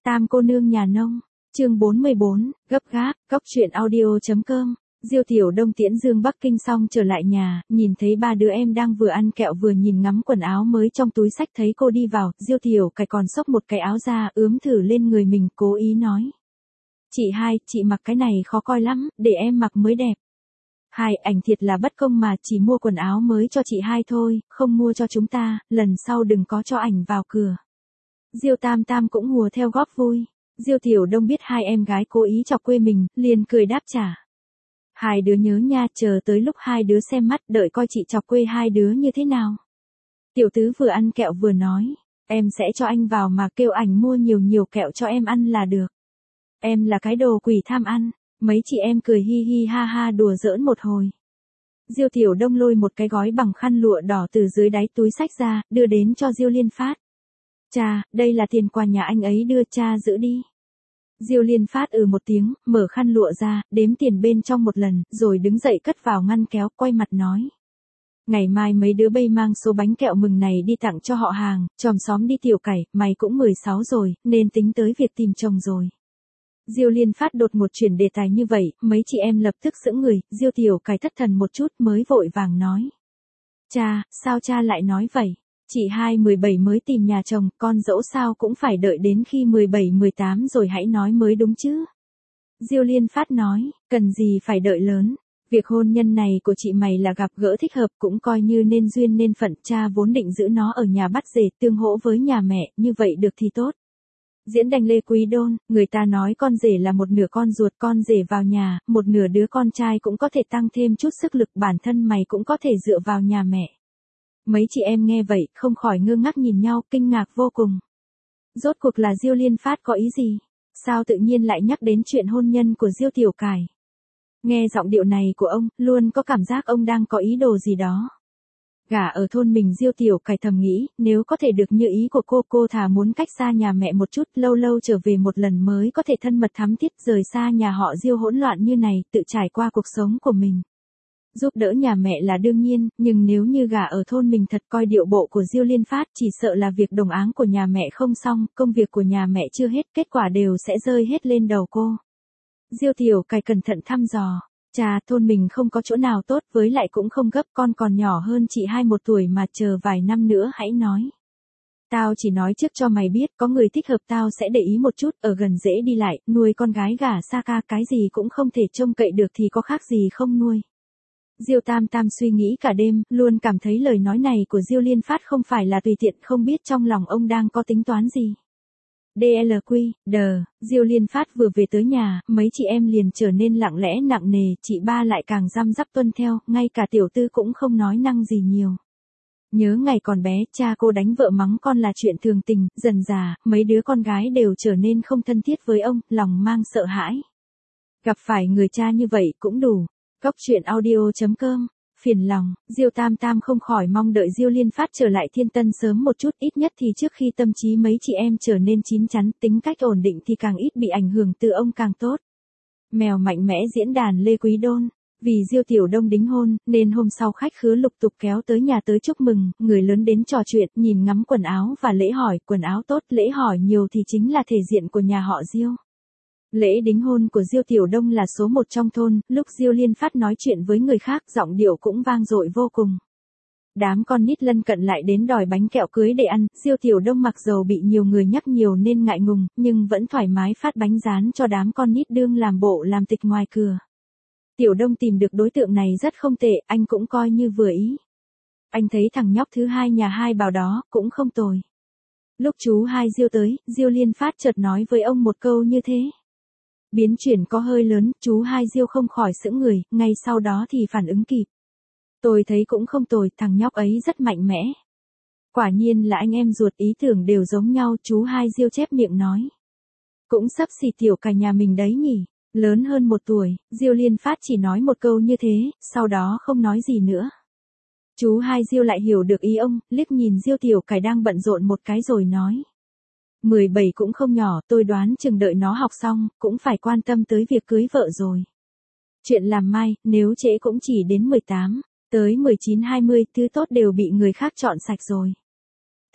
Tam cô nương nhà nông, chương 44, gấp gáp, cóc truyện audio.com. Diêu Tiểu Đông tiễn Dương Bắc Kinh xong trở lại nhà, nhìn thấy ba đứa em đang vừa ăn kẹo vừa nhìn ngắm quần áo mới trong túi xách, thấy cô đi vào, Diêu Tiểu Cải còn xốc một cái áo ra, ướm thử lên người mình, cố ý nói. Chị hai, chị mặc cái này khó coi lắm, để em mặc mới đẹp. Hai, ảnh thiệt là bất công mà, chỉ mua quần áo mới cho chị hai thôi, không mua cho chúng ta, lần sau đừng có cho ảnh vào cửa. Diêu Tam Tam cũng hùa theo góp vui. Diêu Tiểu Đông biết hai em gái cố ý chọc quê mình, liền cười đáp trả. Hai đứa nhớ nha, chờ tới lúc hai đứa xem mắt, đợi coi chị chọc quê hai đứa như thế nào. Tiểu tứ vừa ăn kẹo vừa nói, em sẽ cho anh vào mà kêu ảnh mua nhiều nhiều kẹo cho em ăn là được. Em là cái đồ quỷ tham ăn. Mấy chị em cười hi hi ha ha đùa giỡn một hồi. Diêu Tiểu Đông lôi một cái gói bằng khăn lụa đỏ từ dưới đáy túi xách ra, đưa đến cho Diêu Liên Phát. Cha, đây là tiền quà nhà anh ấy đưa, cha giữ đi. Diêu Liên Phát một tiếng, mở khăn lụa ra, đếm tiền bên trong một lần, rồi đứng dậy cất vào ngăn kéo, quay mặt nói. Ngày mai mấy đứa bay mang số bánh kẹo mừng này đi tặng cho họ hàng, chòm xóm đi Tiểu Cải, mày cũng 16 rồi, nên tính tới việc tìm chồng rồi. Diêu Liên Phát đột ngột chuyển đề tài như vậy, mấy chị em lập tức sững người, Diêu Tiểu Cải thất thần một chút mới vội vàng nói. Cha, sao cha lại nói vậy? Chị hai 17 mới tìm nhà chồng, con dẫu sao cũng phải đợi đến khi 17-18 rồi hãy nói mới đúng chứ. Diêu Liên Phát nói, cần gì phải đợi lớn. Việc hôn nhân này của chị mày là gặp gỡ thích hợp, cũng coi như nên duyên nên phận, cha vốn định giữ nó ở nhà bắt rể tương hỗ với nhà mẹ, như vậy được thì tốt. Diễn đành Lê Quý Đôn, người ta nói con rể là một nửa con ruột, con rể vào nhà, một nửa đứa con trai cũng có thể tăng thêm chút sức lực, bản thân mày cũng có thể dựa vào nhà mẹ. Mấy chị em nghe vậy, không khỏi ngơ ngác nhìn nhau, kinh ngạc vô cùng. Rốt cuộc là Diêu Liên Phát có ý gì? Sao tự nhiên lại nhắc đến chuyện hôn nhân của Diêu Tiểu Cải? Nghe giọng điệu này của ông, luôn có cảm giác ông đang có ý đồ gì đó. Gả ở thôn mình, Diêu Tiểu Cải thầm nghĩ, nếu có thể được như ý của cô thà muốn cách xa nhà mẹ một chút, lâu lâu trở về một lần mới có thể thân mật thắm thiết, rời xa nhà họ Diêu hỗn loạn như này, tự trải qua cuộc sống của mình. Giúp đỡ nhà mẹ là đương nhiên, nhưng nếu như gả ở thôn mình thật, coi điệu bộ của Diêu Liên Phát, chỉ sợ là việc đồng áng của nhà mẹ không xong, công việc của nhà mẹ chưa hết, kết quả đều sẽ rơi hết lên đầu cô. Diêu Tiểu Cải cẩn thận thăm dò. Cha, thôn mình không có chỗ nào tốt, với lại cũng không gấp, con còn nhỏ hơn chị hai 1 tuổi mà, chờ vài năm nữa hãy nói. Tao chỉ nói trước cho mày biết, có người thích hợp tao sẽ để ý một chút, ở gần dễ đi lại, nuôi con gái gả xa ca, cái gì cũng không thể trông cậy được thì có khác gì không nuôi. Diêu Tam Tam suy nghĩ cả đêm, luôn cảm thấy lời nói này của Diêu Liên Phát không phải là tùy tiện, không biết trong lòng ông đang có tính toán gì. Diêu Liên Phát vừa về tới nhà, mấy chị em liền trở nên lặng lẽ nặng nề, chị ba lại càng răm rắp tuân theo, ngay cả tiểu tư cũng không nói năng gì nhiều. Nhớ ngày còn bé, cha cô đánh vợ mắng con là chuyện thường tình, dần dà, mấy đứa con gái đều trở nên không thân thiết với ông, lòng mang sợ hãi. Gặp phải người cha như vậy cũng đủ. Cóc truyện audio.com. Phiền lòng, Diêu Tam Tam không khỏi mong đợi Diêu Liên Phát trở lại Thiên Tân sớm một chút, ít nhất thì trước khi tâm trí mấy chị em trở nên chín chắn, tính cách ổn định thì càng ít bị ảnh hưởng từ ông càng tốt. Mèo mạnh mẽ diễn đàn Lê Quý Đôn. Vì Diêu Tiểu Đông đính hôn, nên hôm sau khách khứa lục tục kéo tới nhà tới chúc mừng, người lớn đến trò chuyện, nhìn ngắm quần áo và lễ hỏi, quần áo tốt, lễ hỏi nhiều thì chính là thể diện của nhà họ Diêu. Lễ đính hôn của Diêu Tiểu Đông là số 1 trong thôn, lúc Diêu Liên Phát nói chuyện với người khác, giọng điệu cũng vang dội vô cùng. Đám con nít lân cận lại đến đòi bánh kẹo cưới để ăn, Diêu Tiểu Đông mặc dầu bị nhiều người nhắc nhiều nên ngại ngùng, nhưng vẫn thoải mái phát bánh rán cho đám con nít đương làm bộ làm tịch ngoài cửa. Tiểu Đông tìm được đối tượng này rất không tệ, anh cũng coi như vừa ý. Anh thấy thằng nhóc thứ hai nhà hai bảo đó, cũng không tồi. Lúc chú hai Diêu tới, Diêu Liên Phát chợt nói với ông một câu như thế. Biến chuyển có hơi lớn, chú hai Diêu không khỏi sững người, ngay sau đó thì phản ứng kịp. Tôi thấy cũng không tồi, thằng nhóc ấy rất mạnh mẽ. Quả nhiên là anh em ruột, ý tưởng đều giống nhau, chú hai Diêu chép miệng nói. Cũng xấp xỉ Tiểu Cải nhà mình đấy nhỉ, lớn hơn 1 tuổi, Diêu Liên Phát chỉ nói một câu như thế, sau đó không nói gì nữa. Chú hai Diêu lại hiểu được ý ông, liếc nhìn Diêu Tiểu Cải đang bận rộn một cái rồi nói. 17 cũng không nhỏ, tôi đoán chừng đợi nó học xong, cũng phải quan tâm tới việc cưới vợ rồi. Chuyện làm mai, nếu trễ cũng chỉ đến 18, tới 19-20, thứ tốt đều bị người khác chọn sạch rồi.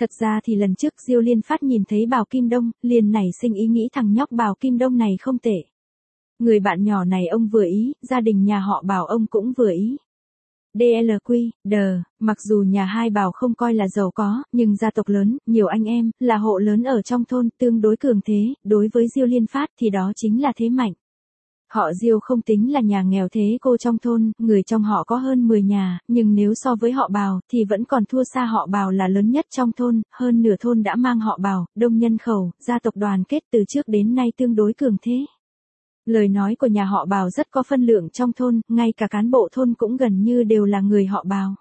Thật ra thì lần trước Diêu Liên Phát nhìn thấy Bào Kim Đông, liền nảy sinh ý nghĩ thằng nhóc Bào Kim Đông này không tệ. Người bạn nhỏ này ông vừa ý, gia đình nhà họ Bào ông cũng vừa ý. Mặc dù nhà hai Bào không coi là giàu có, nhưng gia tộc lớn, nhiều anh em, là hộ lớn ở trong thôn, tương đối cường thế, đối với Diêu Liên Phát thì đó chính là thế mạnh. Họ Diêu không tính là nhà nghèo thế cô trong thôn, người trong họ có hơn 10 nhà, nhưng nếu so với họ Bào thì vẫn còn thua xa họ Bào là lớn nhất trong thôn, hơn nửa thôn đã mang họ Bào, đông nhân khẩu, gia tộc đoàn kết từ trước đến nay tương đối cường thế. Lời nói của nhà họ Bào rất có phân lượng trong thôn, ngay cả cán bộ thôn cũng gần như đều là người họ Bào.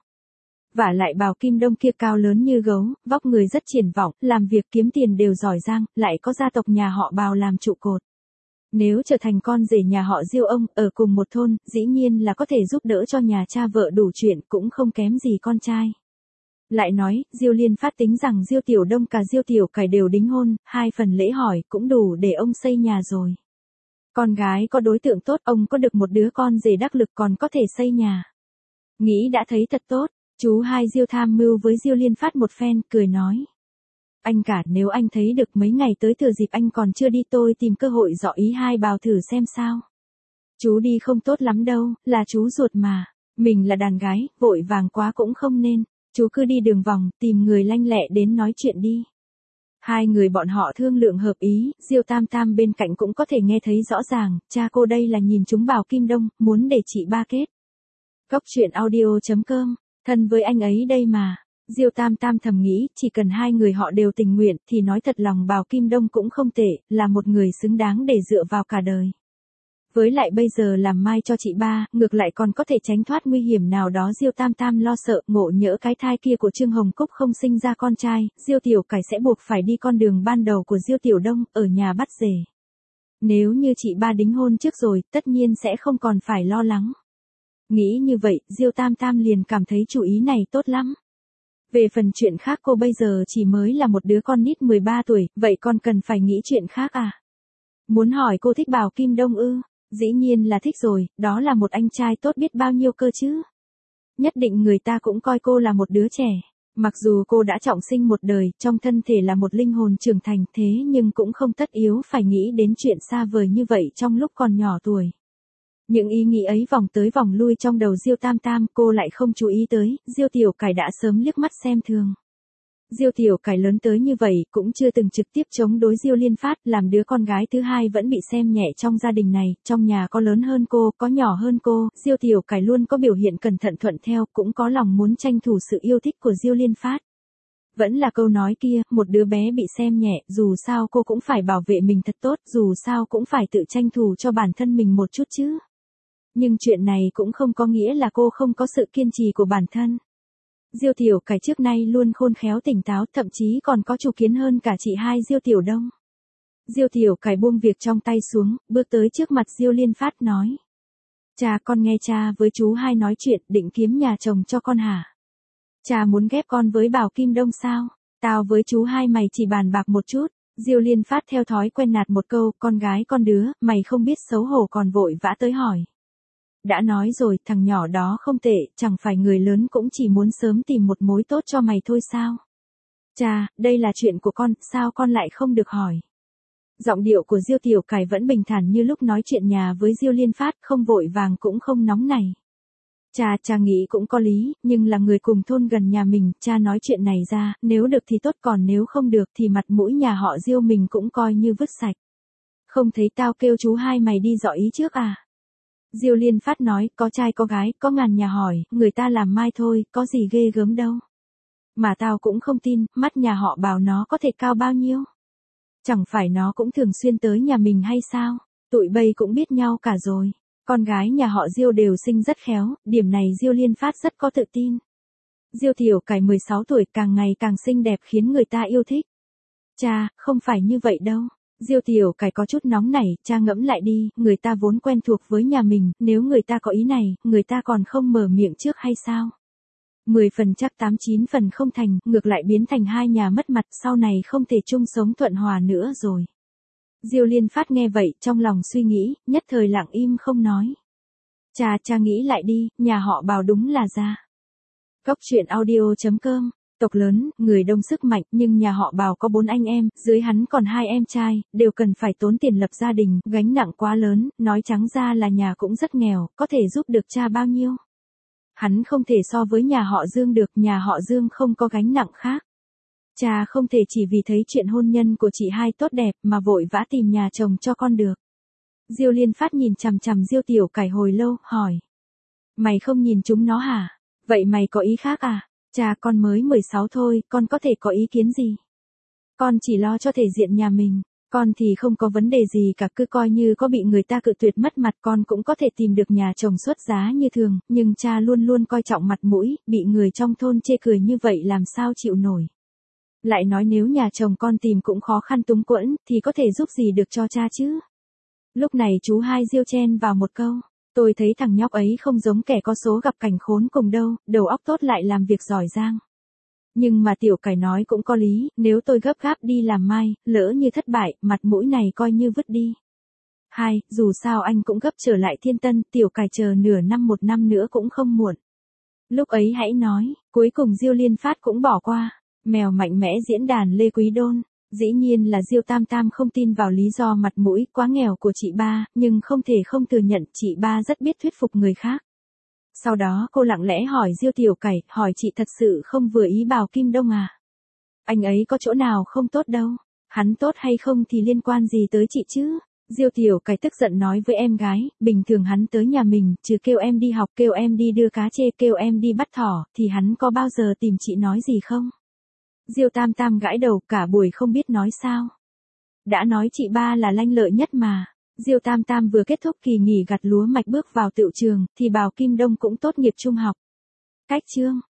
Vả lại Bào Kim Đông kia cao lớn như gấu, vóc người rất triển vọng, làm việc kiếm tiền đều giỏi giang, lại có gia tộc nhà họ Bào làm trụ cột. Nếu trở thành con rể nhà họ Diêu ông, ở cùng một thôn, dĩ nhiên là có thể giúp đỡ cho nhà cha vợ đủ chuyện, cũng không kém gì con trai. Lại nói, Diêu Liên Phát tính rằng Diêu Tiểu Đông cả Diêu Tiểu Cải đều đính hôn, 2 phần lễ hỏi cũng đủ để ông xây nhà rồi. Con gái có đối tượng tốt, ông có được một đứa con rể đắc lực còn có thể xây nhà. Nghĩ đã thấy thật tốt, chú hai Diêu tham mưu với Diêu Liên Phát một phen, cười nói. Anh cả, nếu anh thấy được mấy ngày tới thừa dịp anh còn chưa đi tôi tìm cơ hội dọ ý hai Bào thử xem sao. Chú đi không tốt lắm đâu, là chú ruột mà. Mình là đàn gái, vội vàng quá cũng không nên. Chú cứ đi đường vòng, tìm người lanh lẹ đến nói chuyện đi. Hai người bọn họ thương lượng hợp ý, Diêu Tam Tam bên cạnh cũng có thể nghe thấy rõ ràng, cha cô đây là nhìn chúng Bào Kim Đông, muốn để chị ba kết. Góc truyện audio.com, thân với anh ấy đây mà. Diêu Tam Tam thầm nghĩ, chỉ cần hai người họ đều tình nguyện, thì nói thật lòng Bào Kim Đông cũng không tệ, là một người xứng đáng để dựa vào cả đời. Với lại bây giờ làm mai cho chị ba, ngược lại còn có thể tránh thoát nguy hiểm nào đó. Diêu Tam Tam lo sợ, ngộ nhỡ cái thai kia của Trương Hồng Cúc không sinh ra con trai, Diêu Tiểu Cải sẽ buộc phải đi con đường ban đầu của Diêu Tiểu Đông, ở nhà bắt rể. Nếu như chị ba đính hôn trước rồi, tất nhiên sẽ không còn phải lo lắng. Nghĩ như vậy, Diêu Tam Tam liền cảm thấy chủ ý này tốt lắm. Về phần chuyện khác, cô bây giờ chỉ mới là một đứa con nít 13 tuổi, vậy con cần phải nghĩ chuyện khác à? Muốn hỏi cô thích Bào Kim Đông ư? Dĩ nhiên là thích rồi, đó là một anh trai tốt biết bao nhiêu cơ chứ. Nhất định người ta cũng coi cô là một đứa trẻ. Mặc dù cô đã trọng sinh một đời, trong thân thể là một linh hồn trưởng thành, thế nhưng cũng không tất yếu phải nghĩ đến chuyện xa vời như vậy trong lúc còn nhỏ tuổi. Những ý nghĩ ấy vòng tới vòng lui trong đầu Diêu Tam Tam, cô lại không chú ý tới, Diêu Tiểu Cải đã sớm liếc mắt xem thường. Diêu Tiểu Cải lớn tới như vậy, cũng chưa từng trực tiếp chống đối Diêu Liên Phát, làm đứa con gái thứ hai vẫn bị xem nhẹ trong gia đình này, trong nhà có lớn hơn cô, có nhỏ hơn cô, Diêu Tiểu Cải luôn có biểu hiện cẩn thận thuận theo, cũng có lòng muốn tranh thủ sự yêu thích của Diêu Liên Phát. Vẫn là câu nói kia, một đứa bé bị xem nhẹ, dù sao cô cũng phải bảo vệ mình thật tốt, dù sao cũng phải tự tranh thủ cho bản thân mình một chút chứ. Nhưng chuyện này cũng không có nghĩa là cô không có sự kiên trì của bản thân. Diêu Tiểu Cải trước nay luôn khôn khéo tỉnh táo, thậm chí còn có chủ kiến hơn cả chị hai Diêu Tiểu Đông. Diêu Tiểu Cải buông việc trong tay xuống, bước tới trước mặt Diêu Liên Phát nói. Cha, con nghe cha với chú hai nói chuyện, định kiếm nhà chồng cho con hả? Cha muốn ghép con với Bào Kim Đông sao? Tao với chú hai mày chỉ bàn bạc một chút. Diêu Liên Phát theo thói quen nạt một câu, con gái con đứa, mày không biết xấu hổ còn vội vã tới hỏi. Đã nói rồi, thằng nhỏ đó không tệ, chẳng phải người lớn cũng chỉ muốn sớm tìm một mối tốt cho mày thôi sao? Cha, đây là chuyện của con, sao con lại không được hỏi? Giọng điệu của Diêu Tiểu Cải vẫn bình thản như lúc nói chuyện nhà với Diêu Liên Phát, không vội vàng cũng không nóng nảy. Cha nghĩ cũng có lý, nhưng là người cùng thôn gần nhà mình, cha nói chuyện này ra, nếu được thì tốt, còn nếu không được thì mặt mũi nhà họ Diêu mình cũng coi như vứt sạch. Không thấy tao kêu chú hai mày đi dọ ý trước à? Diêu Liên Phát nói, có trai có gái, có ngàn nhà hỏi, người ta làm mai thôi, có gì ghê gớm đâu. Mà tao cũng không tin, mắt nhà họ Bào nó có thể cao bao nhiêu. Chẳng phải nó cũng thường xuyên tới nhà mình hay sao? Tụi bây cũng biết nhau cả rồi. Con gái nhà họ Diêu đều sinh rất khéo, điểm này Diêu Liên Phát rất có tự tin. Diêu Tiểu Cải 16 tuổi càng ngày càng xinh đẹp khiến người ta yêu thích. Cha, không phải như vậy đâu. Diêu Tiểu Cải có chút nóng nảy, cha ngẫm lại đi, người ta vốn quen thuộc với nhà mình, nếu người ta có ý này, người ta còn không mở miệng trước hay sao? 10 phần chắc 8-9 phần không thành, ngược lại biến thành hai nhà mất mặt, sau này không thể chung sống thuận hòa nữa rồi. Diêu Liên Phát nghe vậy, trong lòng suy nghĩ, nhất thời lặng im không nói. Cha nghĩ lại đi, nhà họ Bào đúng là ra. Góc truyện audio.com Tộc lớn, người đông sức mạnh, nhưng nhà họ Bào có 4 anh em, dưới hắn còn 2 em trai, đều cần phải tốn tiền lập gia đình, gánh nặng quá lớn, nói trắng ra là nhà cũng rất nghèo, có thể giúp được cha bao nhiêu. Hắn không thể so với nhà họ Dương được, nhà họ Dương không có gánh nặng khác. Cha không thể chỉ vì thấy chuyện hôn nhân của chị hai tốt đẹp mà vội vã tìm nhà chồng cho con được. Diêu Liên Phát nhìn chằm chằm Diêu Tiểu Cải hồi lâu, hỏi. Mày không nhìn chúng nó hả? Vậy mày có ý khác à? Cha con mới 16 thôi, con có thể có ý kiến gì? Con chỉ lo cho thể diện nhà mình, con thì không có vấn đề gì cả, cứ coi như có bị người ta cự tuyệt mất mặt con cũng có thể tìm được nhà chồng xuất giá như thường, nhưng cha luôn luôn coi trọng mặt mũi, bị người trong thôn chê cười như vậy làm sao chịu nổi. Lại nói nếu nhà chồng con tìm cũng khó khăn túng quẫn, thì có thể giúp gì được cho cha chứ? Lúc này chú hai Diêu chen vào một câu. Tôi thấy thằng nhóc ấy không giống kẻ có số gặp cảnh khốn cùng đâu, đầu óc tốt lại làm việc giỏi giang. Nhưng mà Tiểu Cải nói cũng có lý, nếu tôi gấp gáp đi làm mai, lỡ như thất bại, mặt mũi này coi như vứt đi. Hai, dù sao anh cũng gấp trở lại Thiên Tân, Tiểu Cải chờ nửa năm 1 năm nữa cũng không muộn. Lúc ấy hãy nói, cuối cùng Diêu Liên Phát cũng bỏ qua. Mèo mạnh mẽ diễn đàn Lê Quý Đôn. Dĩ nhiên là Diêu Tam Tam không tin vào lý do mặt mũi quá nghèo của chị ba, nhưng không thể không thừa nhận chị ba rất biết thuyết phục người khác. Sau đó cô lặng lẽ hỏi Diêu Tiểu Cải, hỏi chị thật sự không vừa ý Bào Kim Đông à? Anh ấy có chỗ nào không tốt đâu, hắn tốt hay không thì liên quan gì tới chị chứ? Diêu Tiểu Cải tức giận nói với em gái, bình thường hắn tới nhà mình, trừ kêu em đi học, kêu em đi đưa cá chê, kêu em đi bắt thỏ, thì hắn có bao giờ tìm chị nói gì không? Diêu Tam Tam gãi đầu cả buổi không biết nói sao. Đã nói chị ba là lanh lợi nhất mà. Diêu Tam Tam vừa kết thúc kỳ nghỉ gặt lúa mạch bước vào tựu trường, thì Bào Kim Đông cũng tốt nghiệp trung học. Cách chương